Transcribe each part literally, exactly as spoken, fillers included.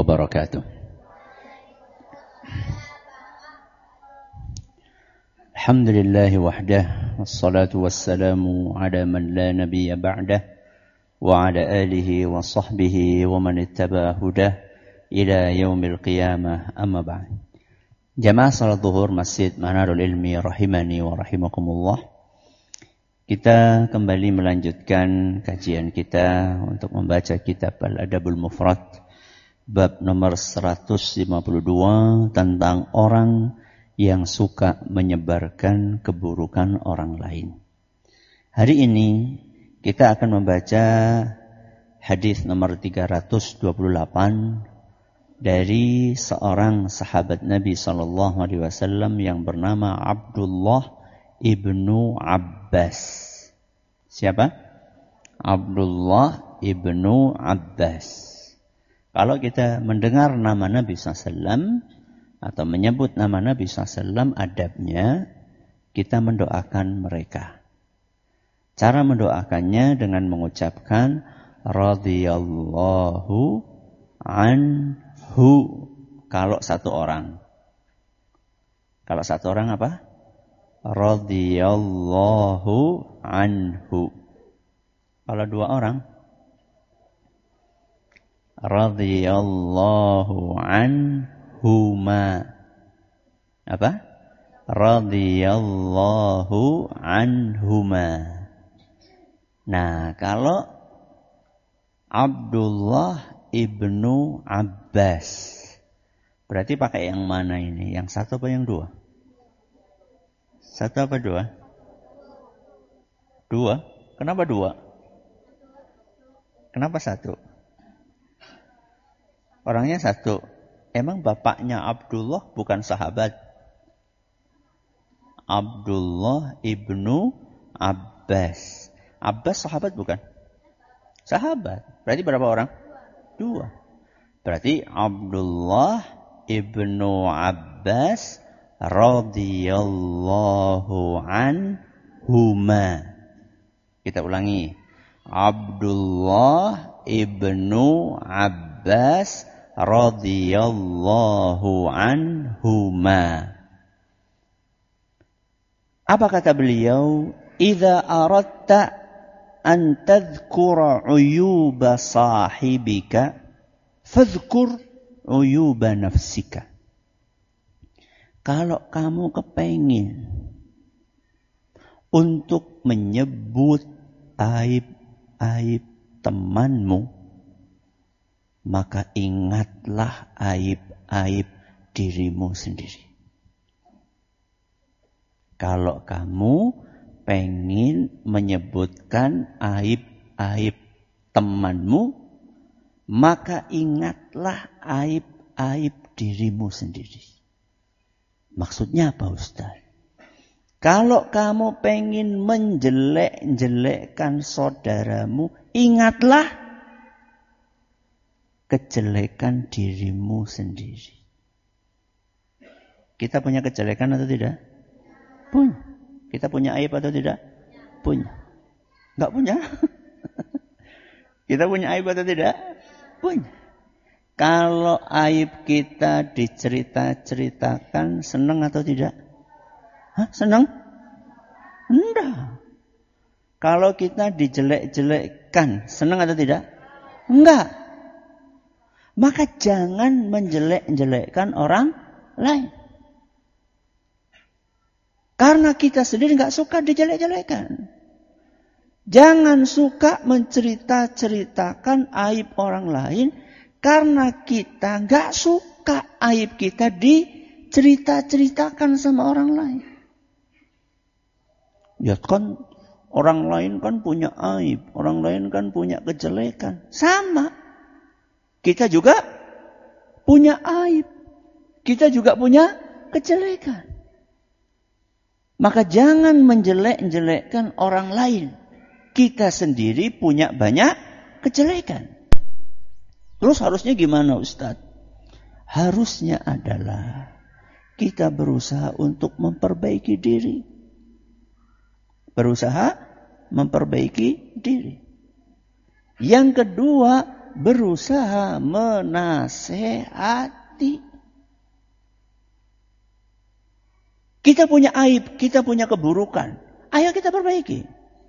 wabarakatuh. Alhamdulillahi wahdah, wassalatu wassalamu ala man la nabiyya ba'dah, wa ala alihi wa sahbihi wa man ittaba hudah ila yaumil qiyamah, amma ba'd. Jamaah salat zuhur Masjid Manarul Ilmi rahimani wa rahimakumullah. Kita kembali melanjutkan kajian kita untuk membaca kitab Al-Adabul Mufrad, bab nomor seratus lima puluh dua tentang orang yang suka menyebarkan keburukan orang lain. Hari ini kita akan membaca hadis nomor tiga ratus dua puluh delapan dari seorang sahabat Nabi sallallahu alaihi wasallam yang bernama Abdullah ibnu Abbas. Siapa? Abdullah ibnu Abbas. Kalau kita mendengar nama Nabi sallallahu alaihi wasallam atau menyebut nama Nabi sallallahu alaihi wasallam, adabnya kita mendoakan mereka. Cara mendoakannya dengan mengucapkan radhiyallahu anhu kalau satu orang. Kalau satu orang apa? Radhiyallahu anhu. Kalau dua orang, radhiyallahu anhuma. Apa? Radhiyallahu anhuma. Nah, kalau Abdullah ibnu Abbas, berarti pakai yang mana ini? Yang satu apa yang dua? Satu apa dua? Dua? Kenapa dua? Kenapa satu? Orangnya satu. Emang bapaknya Abdullah bukan sahabat? Abdullah ibnu Abbas. Abbas sahabat bukan? Sahabat. Berarti berapa orang? Dua. Berarti Abdullah ibnu Abbas radhiyallahu anhuma. Kita ulangi. Abdullah ibnu Abbas radhiyallahu anhuma. Apa kata beliau? Idza aradta an tadhkura uyuba sahibika fadhkur uyuba nafsika. Kalau kamu kepengin untuk menyebut aib-aib temanmu, maka ingatlah aib-aib dirimu sendiri. Kalau kamu pengen menyebutkan aib-aib temanmu, maka ingatlah aib-aib dirimu sendiri. Maksudnya apa, Ustaz? Kalau kamu pengen menjelek-jelekkan saudaramu, ingatlah kejelekan dirimu sendiri. Kita punya kejelekan atau tidak? Punya. Kita punya aib atau tidak? Punya. Enggak punya? Kita punya aib atau tidak? Punya. Kalau aib kita dicerita-ceritakan, senang atau tidak? Hah, senang? Enggak. Kalau kita dijelek-jelekkan, senang atau tidak? Enggak. Maka jangan menjelek-jelekkan orang lain. Karena kita sendiri enggak suka dijelek-jelekkan. Jangan suka mencerita-ceritakan aib orang lain, karena kita enggak suka aib kita dicerita-ceritakan sama orang lain. Ya kan, orang lain kan punya aib, orang lain kan punya kejelekan. Sama. Kita juga punya aib. Kita juga punya kejelekan. Maka jangan menjelek-jelekkan orang lain. Kita sendiri punya banyak kejelekan. Terus harusnya gimana, Ustaz? Harusnya adalah kita berusaha untuk memperbaiki diri. Berusaha memperbaiki diri. Yang kedua, berusaha menasehati. Kita punya aib, kita punya keburukan. Ayo kita perbaiki.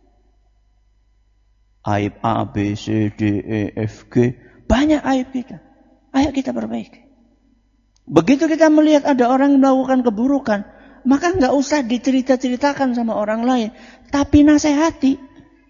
Aib A, B, C, D, E, F, G. Banyak aib kita. Ayo kita perbaiki. Begitu kita melihat ada orang yang melakukan keburukan, maka nggak usah dicerita-ceritakan sama orang lain. Tapi nasihati.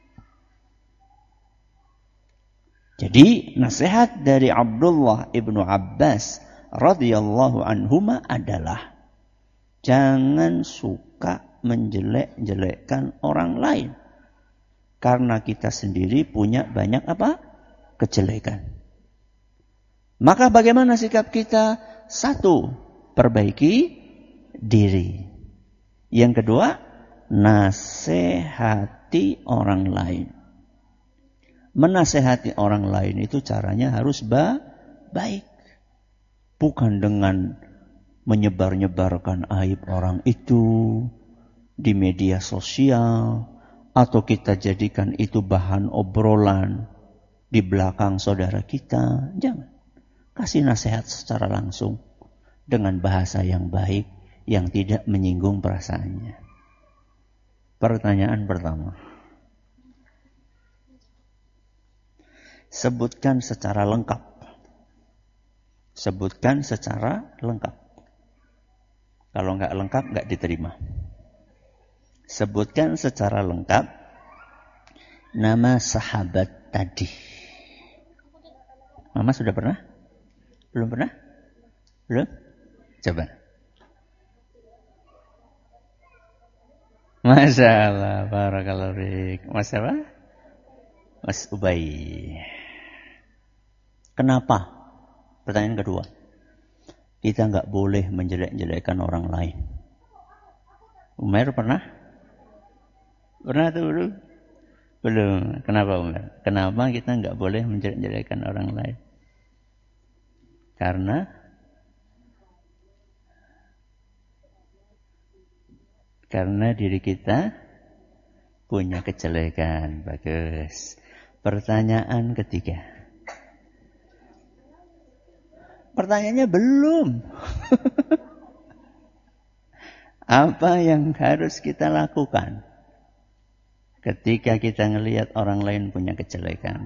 Jadi nasihat dari Abdullah ibnu Abbas radhiyallahu anhuma adalah jangan suka menjelek-jelekkan orang lain. Karena kita sendiri punya banyak apa? Kejelekan. Maka bagaimana sikap kita? Satu, perbaiki diri. Yang kedua, nasihati orang lain. Menasehati orang lain itu caranya harus ba- baik. Bukan dengan menyebar-nyebarkan aib orang itu di media sosial, atau kita jadikan itu bahan obrolan di belakang saudara kita. Jangan. Kasih nasihat secara langsung dengan bahasa yang baik yang tidak menyinggung perasaannya. Pertanyaan pertama. Sebutkan secara lengkap. Sebutkan secara lengkap. Kalau nggak lengkap, nggak diterima. Sebutkan secara lengkap nama sahabat tadi. Mama sudah pernah? Belum pernah? Belum? Coba. Masya Allah, barakallahu fiik. Mas apa? Mas Ubay. Kenapa? Pertanyaan kedua. Kita nggak boleh menjelek-jelekkan orang lain. Umar pernah? Pernah tuh belum? Belum. Kenapa Umar? Kenapa kita nggak boleh menjelek-jelekkan orang lain? Karena karena diri kita punya kejelekan. Bagus. Pertanyaan ketiga. Pertanyaannya belum. Apa yang harus kita lakukan ketika kita ngelihat orang lain punya kejelekan?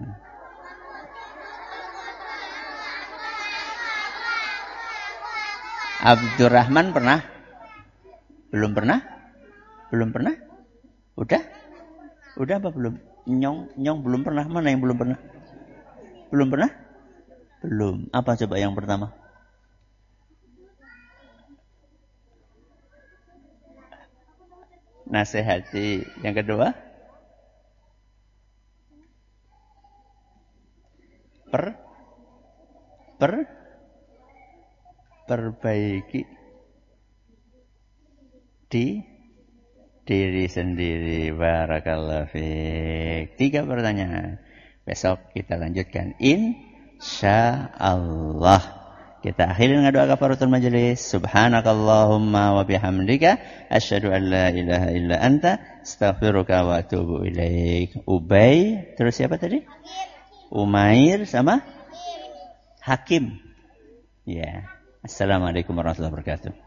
Abdurrahman pernah? Belum pernah? Belum pernah? Udah? Udah apa belum? Nyong, nyong belum pernah. Mana yang belum pernah? Belum pernah? Belum. Apa coba yang pertama? Nasihati. Yang kedua? Per Per Perbaiki di diri sendiri. Barakallahu fiik. Tiga pertanyaan. Besok kita lanjutkan. Insyaallah. Kita akhiri dengan doa kafaratul majelis. Subhanakallahumma wa bihamdika asyhadu an la ilaha illa anta astaghfiruka wa atubu ilaik. Ubay, terus siapa tadi? Umair sama Hakim. Ya. Assalamualaikum warahmatullahi wabarakatuh.